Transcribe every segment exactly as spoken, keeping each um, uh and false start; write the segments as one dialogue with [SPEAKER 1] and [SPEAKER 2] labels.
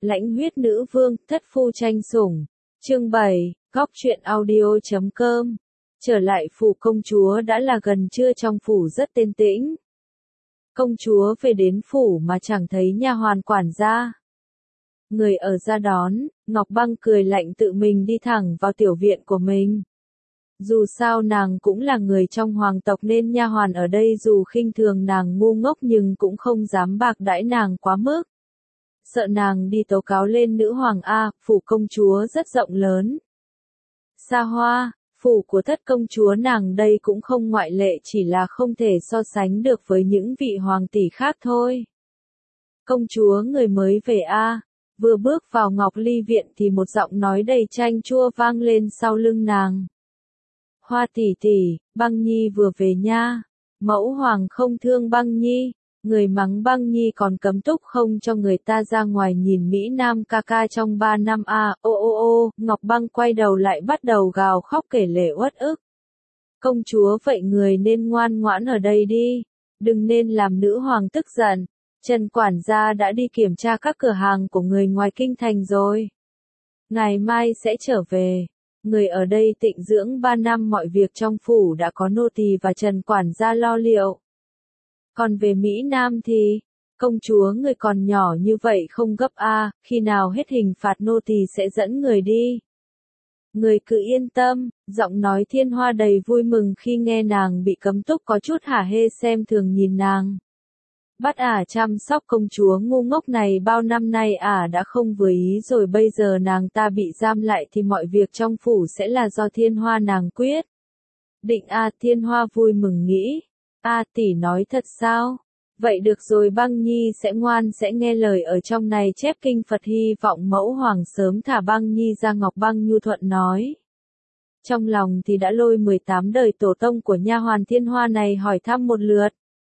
[SPEAKER 1] Lãnh huyết nữ vương, thất phu tranh sủng. Chương bảy, góc truyện audio chấm com. Trở lại phủ công chúa đã là gần trưa, trong phủ rất yên tĩnh. Công chúa về đến phủ mà chẳng thấy nha hoàn quản gia. Người ở ra đón, Ngọc Băng cười lạnh tự mình đi thẳng vào tiểu viện của mình. Dù sao nàng cũng là người trong hoàng tộc nên nha hoàn ở đây dù khinh thường nàng ngu ngốc nhưng cũng không dám bạc đãi nàng quá mức. Sợ nàng đi tố cáo lên nữ hoàng A, phủ công chúa rất rộng lớn. Xa hoa, phủ của thất công chúa nàng đây cũng không ngoại lệ, chỉ là không thể so sánh được với những vị hoàng tỷ khác thôi. Công chúa người mới về A, vừa bước vào Ngọc Ly viện thì một giọng nói đầy chanh chua vang lên sau lưng nàng. Hoa tỷ tỷ, Băng Nhi vừa về nha. Mẫu hoàng không thương Băng Nhi, người mắng Băng Nhi còn cấm túc không cho người ta ra ngoài nhìn Mỹ Nam ca ca trong ba năm a. Ô ô ô, Ngọc Băng quay đầu lại bắt đầu gào khóc kể lể uất ức. Công chúa vậy người nên ngoan ngoãn ở đây đi, đừng nên làm nữ hoàng tức giận. Trần quản gia đã đi kiểm tra các cửa hàng của người ngoài kinh thành rồi. Ngày mai sẽ trở về. Người ở đây tịnh dưỡng ba năm, mọi việc trong phủ đã có nô tỳ và Trần quản gia lo liệu. Còn về Mỹ Nam thì, công chúa người còn nhỏ như vậy không gấp a, khi nào hết hình phạt nô tỳ sẽ dẫn người đi. Người cứ yên tâm, giọng nói Thiên Hoa đầy vui mừng khi nghe nàng bị cấm túc có chút hả hê xem thường nhìn nàng. Bắt ả chăm sóc công chúa ngu ngốc này bao năm nay ả đã không vừa ý rồi, bây giờ nàng ta bị giam lại thì mọi việc trong phủ sẽ là do Thiên Hoa nàng quyết. Định a, Thiên Hoa vui mừng nghĩ. A tỷ nói thật sao? Vậy được rồi, Băng Nhi sẽ ngoan sẽ nghe lời ở trong này chép kinh Phật, hy vọng mẫu hoàng sớm thả Băng Nhi ra. Ngọc Băng nhu thuận nói. Trong lòng thì đã lôi mười tám đời tổ tông của nha hoàn Thiên Hoa này hỏi thăm một lượt.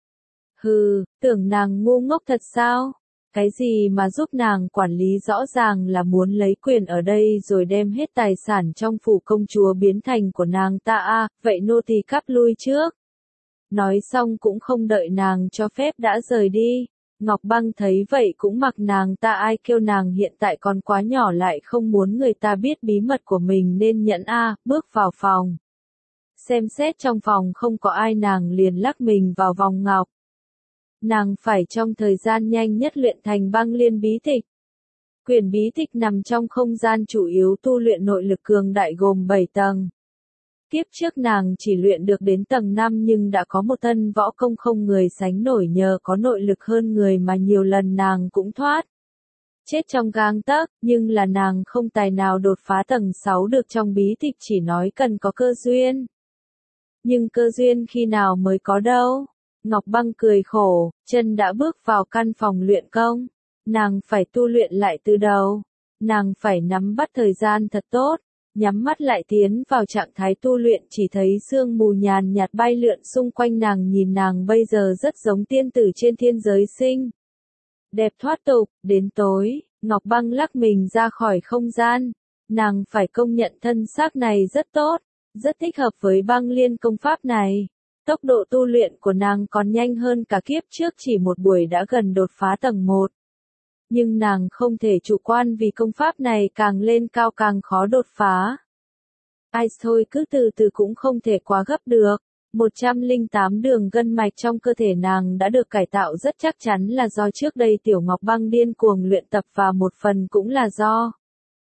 [SPEAKER 1] Hừ, tưởng nàng ngu ngốc thật sao? Cái gì mà giúp nàng quản lý, rõ ràng là muốn lấy quyền ở đây rồi đem hết tài sản trong phủ công chúa biến thành của nàng ta a, vậy nô tỳ cắp lui trước. Nói xong cũng không đợi nàng cho phép đã rời đi. Ngọc Băng thấy vậy cũng mặc nàng ta, ai kêu nàng hiện tại còn quá nhỏ lại không muốn người ta biết bí mật của mình nên nhẫn a, bước vào phòng. Xem xét trong phòng không có ai nàng liền lắc mình vào vòng ngọc. Nàng phải trong thời gian nhanh nhất luyện thành Băng Liên bí tịch. Quyển bí tịch nằm trong không gian chủ yếu tu luyện nội lực cường đại gồm bảy tầng. Kiếp trước nàng chỉ luyện được đến tầng năm nhưng đã có một thân võ công không người sánh nổi, nhờ có nội lực hơn người mà nhiều lần nàng cũng thoát chết trong gang tấc, nhưng là nàng không tài nào đột phá tầng sáu được. Trong bí tịch chỉ nói cần có cơ duyên. Nhưng cơ duyên khi nào mới có đâu? Ngọc Băng cười khổ, chân đã bước vào căn phòng luyện công. Nàng phải tu luyện lại từ đầu. Nàng phải nắm bắt thời gian thật tốt. Nhắm mắt lại tiến vào trạng thái tu luyện, chỉ thấy sương mù nhàn nhạt bay lượn xung quanh nàng, nhìn nàng bây giờ rất giống tiên tử trên thiên giới sinh. Đẹp thoát tục. Đến tối, Ngọc Băng lắc mình ra khỏi không gian. Nàng phải công nhận thân xác này rất tốt, rất thích hợp với Băng Liên công pháp này. Tốc độ tu luyện của nàng còn nhanh hơn cả kiếp trước, chỉ một buổi đã gần đột phá tầng một. Nhưng nàng không thể chủ quan vì công pháp này càng lên cao càng khó đột phá. Ai thôi, cứ từ từ cũng không thể quá gấp được. một trăm lẻ tám đường gân mạch trong cơ thể nàng đã được cải tạo, rất chắc chắn là do trước đây Tiểu Ngọc Băng điên cuồng luyện tập và một phần cũng là do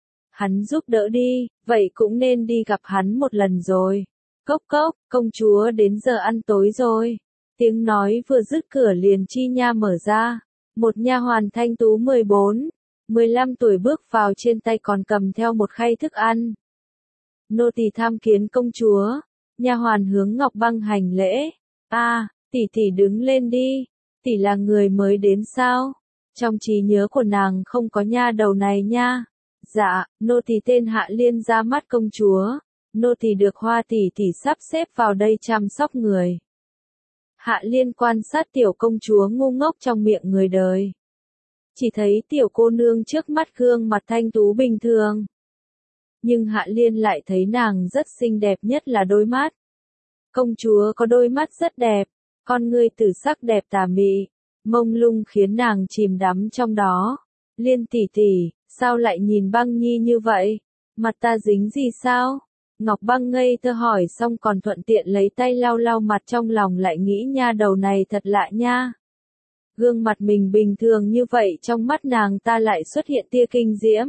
[SPEAKER 1] hắn giúp đỡ đi, vậy cũng nên đi gặp hắn một lần rồi. Cốc cốc, công chúa đến giờ ăn tối rồi. Tiếng nói vừa dứt cửa liền chi nha mở ra. Một nha hoàn thanh tú mười bốn, mười lăm tuổi bước vào, trên tay còn cầm theo một khay thức ăn. Nô tỳ tham kiến công chúa. Nha hoàn hướng Ngọc Băng hành lễ. A, tỷ tỷ đứng lên đi. Tỷ là người mới đến sao? Trong trí nhớ của nàng không có nha đầu này nha. Dạ, nô tỳ tên Hạ Liên, ra mắt công chúa. Nô tỳ được Hoa tỷ tỷ sắp xếp vào đây chăm sóc người. Hạ Liên quan sát tiểu công chúa ngu ngốc trong miệng người đời. Chỉ thấy tiểu cô nương trước mắt gương mặt thanh tú bình thường. Nhưng Hạ Liên lại thấy nàng rất xinh đẹp, nhất là đôi mắt. Công chúa có đôi mắt rất đẹp, con ngươi tử sắc đẹp tà mị, mông lung khiến nàng chìm đắm trong đó. Liên tỷ tỷ, sao lại nhìn Băng Nhi như vậy? Mặt ta dính gì sao? Ngọc Băng ngây thơ hỏi xong còn thuận tiện lấy tay lau lau mặt, trong lòng lại nghĩ nha đầu này thật lạ nha. Gương mặt mình bình thường như vậy trong mắt nàng ta lại xuất hiện tia kinh diễm.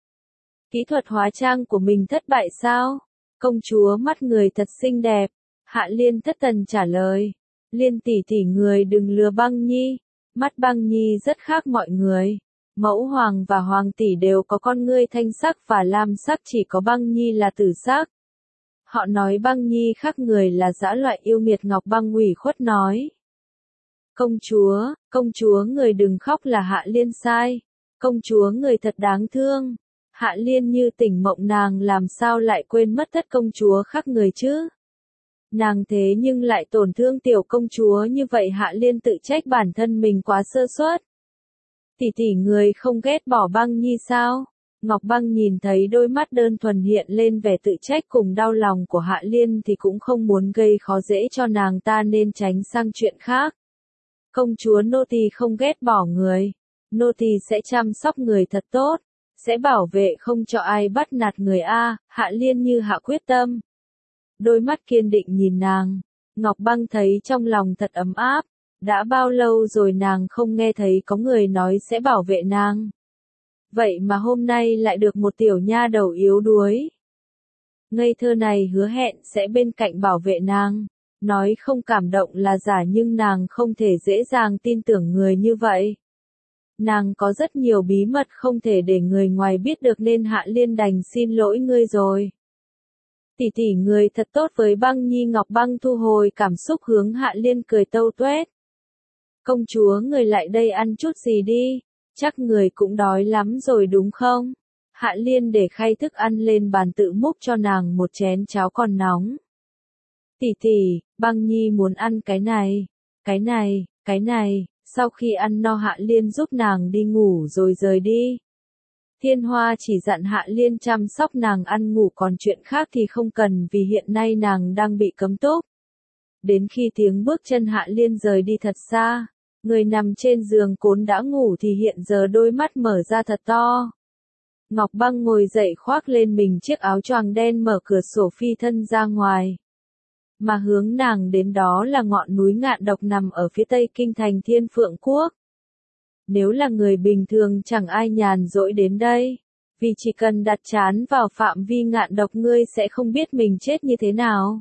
[SPEAKER 1] Kỹ thuật hóa trang của mình thất bại sao? Công chúa mắt người thật xinh đẹp. Hạ Liên thất thần trả lời. Liên tỷ tỷ người đừng lừa Băng Nhi. Mắt Băng Nhi rất khác mọi người. Mẫu hoàng và hoàng tỷ đều có con ngươi thanh sắc và lam sắc, chỉ có Băng Nhi là tử sắc. Họ nói Băng Nhi khác người là dã loại yêu nghiệt. Ngọc Băng ủy khuất nói. Công chúa, công chúa người đừng khóc, là Hạ Liên sai. Công chúa người thật đáng thương. Hạ Liên như tỉnh mộng, nàng làm sao lại quên mất thất công chúa khác người chứ? Nàng thế nhưng lại tổn thương tiểu công chúa như vậy. Hạ Liên tự trách bản thân mình quá sơ suất. Tỷ tỷ người không ghét bỏ Băng Nhi sao? Ngọc Băng nhìn thấy đôi mắt đơn thuần hiện lên vẻ tự trách cùng đau lòng của Hạ Liên thì cũng không muốn gây khó dễ cho nàng ta nên tránh sang chuyện khác. Công chúa nô tỳ không ghét bỏ người. Nô tỳ sẽ chăm sóc người thật tốt. Sẽ bảo vệ không cho ai bắt nạt người a. Hạ Liên như hạ quyết tâm. Đôi mắt kiên định nhìn nàng. Ngọc Băng thấy trong lòng thật ấm áp. Đã bao lâu rồi nàng không nghe thấy có người nói sẽ bảo vệ nàng. Vậy mà hôm nay lại được một tiểu nha đầu yếu đuối. Ngây thơ này hứa hẹn sẽ bên cạnh bảo vệ nàng. Nói không cảm động là giả, nhưng nàng không thể dễ dàng tin tưởng người như vậy. Nàng có rất nhiều bí mật không thể để người ngoài biết được nên Hạ Liên đành xin lỗi ngươi rồi. Tỷ tỷ người thật tốt với Băng Nhi. Ngọc Băng thu hồi cảm xúc hướng Hạ Liên cười tâu tuét. Công chúa người lại đây ăn chút gì đi, chắc người cũng đói lắm rồi đúng không? Hạ Liên để khay thức ăn lên bàn tự múc cho nàng một chén cháo còn nóng. Tỷ tỷ, Băng Nhi muốn ăn cái này, cái này, cái này. Sau khi ăn no Hạ Liên giúp nàng đi ngủ rồi rời đi. Thiên Hoa chỉ dặn Hạ Liên chăm sóc nàng ăn ngủ, còn chuyện khác thì không cần vì hiện nay nàng đang bị cấm túc. Đến khi tiếng bước chân Hạ Liên rời đi thật xa, người nằm trên giường cốn đã ngủ thì hiện giờ đôi mắt mở ra thật to. Ngọc Băng ngồi dậy khoác lên mình chiếc áo choàng đen, mở cửa sổ phi thân ra ngoài. Mà hướng nàng đến đó là ngọn núi Ngạn Độc nằm ở phía tây kinh thành Thiên Phượng Quốc. Nếu là người bình thường chẳng ai nhàn rỗi đến đây, vì chỉ cần đặt trán vào phạm vi Ngạn Độc ngươi sẽ không biết mình chết như thế nào.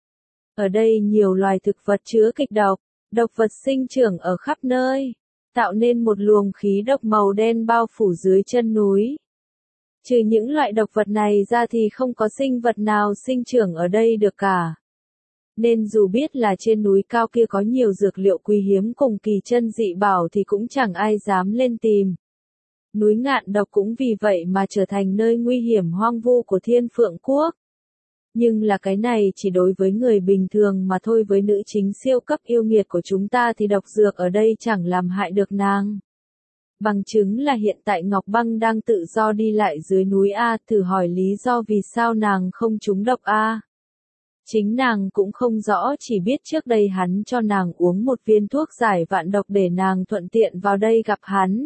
[SPEAKER 1] Ở đây nhiều loài thực vật chứa kịch độc, độc vật sinh trưởng ở khắp nơi, tạo nên một luồng khí độc màu đen bao phủ dưới chân núi. Trừ những loại độc vật này ra thì không có sinh vật nào sinh trưởng ở đây được cả. Nên dù biết là trên núi cao kia có nhiều dược liệu quý hiếm cùng kỳ chân dị bảo thì cũng chẳng ai dám lên tìm. Núi Ngạn Độc cũng vì vậy mà trở thành nơi nguy hiểm hoang vu của Thiên Phượng Quốc. Nhưng là cái này chỉ đối với người bình thường mà thôi, với nữ chính siêu cấp yêu nghiệt của chúng ta thì độc dược ở đây chẳng làm hại được nàng. Bằng chứng là hiện tại Ngọc Băng đang tự do đi lại dưới núi A, thử hỏi lý do vì sao nàng không trúng độc A. Chính nàng cũng không rõ, chỉ biết trước đây hắn cho nàng uống một viên thuốc giải vạn độc để nàng thuận tiện vào đây gặp hắn.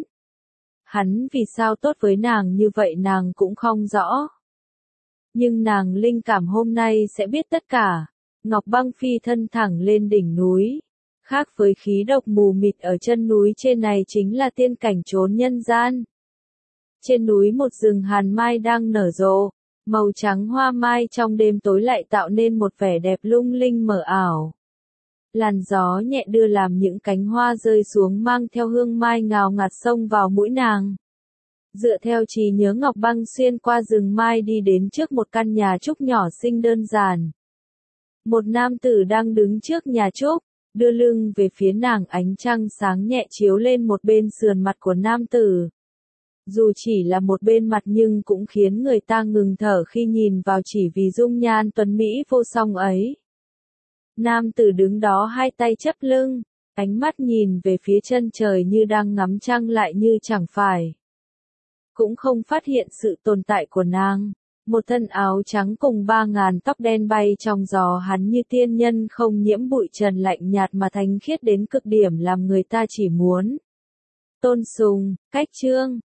[SPEAKER 1] Hắn vì sao tốt với nàng như vậy nàng cũng không rõ. Nhưng nàng linh cảm hôm nay sẽ biết tất cả. Ngọc Băng phi thân thẳng lên đỉnh núi. Khác với khí độc mù mịt ở chân núi trên này chính là tiên cảnh trốn nhân gian. Trên núi một rừng hàn mai đang nở rộ. Màu trắng hoa mai trong đêm tối lại tạo nên một vẻ đẹp lung linh mờ ảo. Làn gió nhẹ đưa làm những cánh hoa rơi xuống mang theo hương mai ngào ngạt xông vào mũi nàng. Dựa theo trí nhớ Ngọc Băng xuyên qua rừng mai đi đến trước một căn nhà trúc nhỏ xinh đơn giản. Một nam tử đang đứng trước nhà trúc, đưa lưng về phía nàng, ánh trăng sáng nhẹ chiếu lên một bên sườn mặt của nam tử. Dù chỉ là một bên mặt nhưng cũng khiến người ta ngừng thở khi nhìn vào chỉ vì dung nhan tuấn mỹ vô song ấy. Nam tử đứng đó hai tay chắp lưng, ánh mắt nhìn về phía chân trời như đang ngắm trăng lại như chẳng phải. Cũng không phát hiện sự tồn tại của nàng. Một thân áo trắng cùng ba ngàn tóc đen bay trong gió, hắn như tiên nhân không nhiễm bụi trần, lạnh nhạt mà thanh khiết đến cực điểm làm người ta chỉ muốn tôn sùng. Cách chương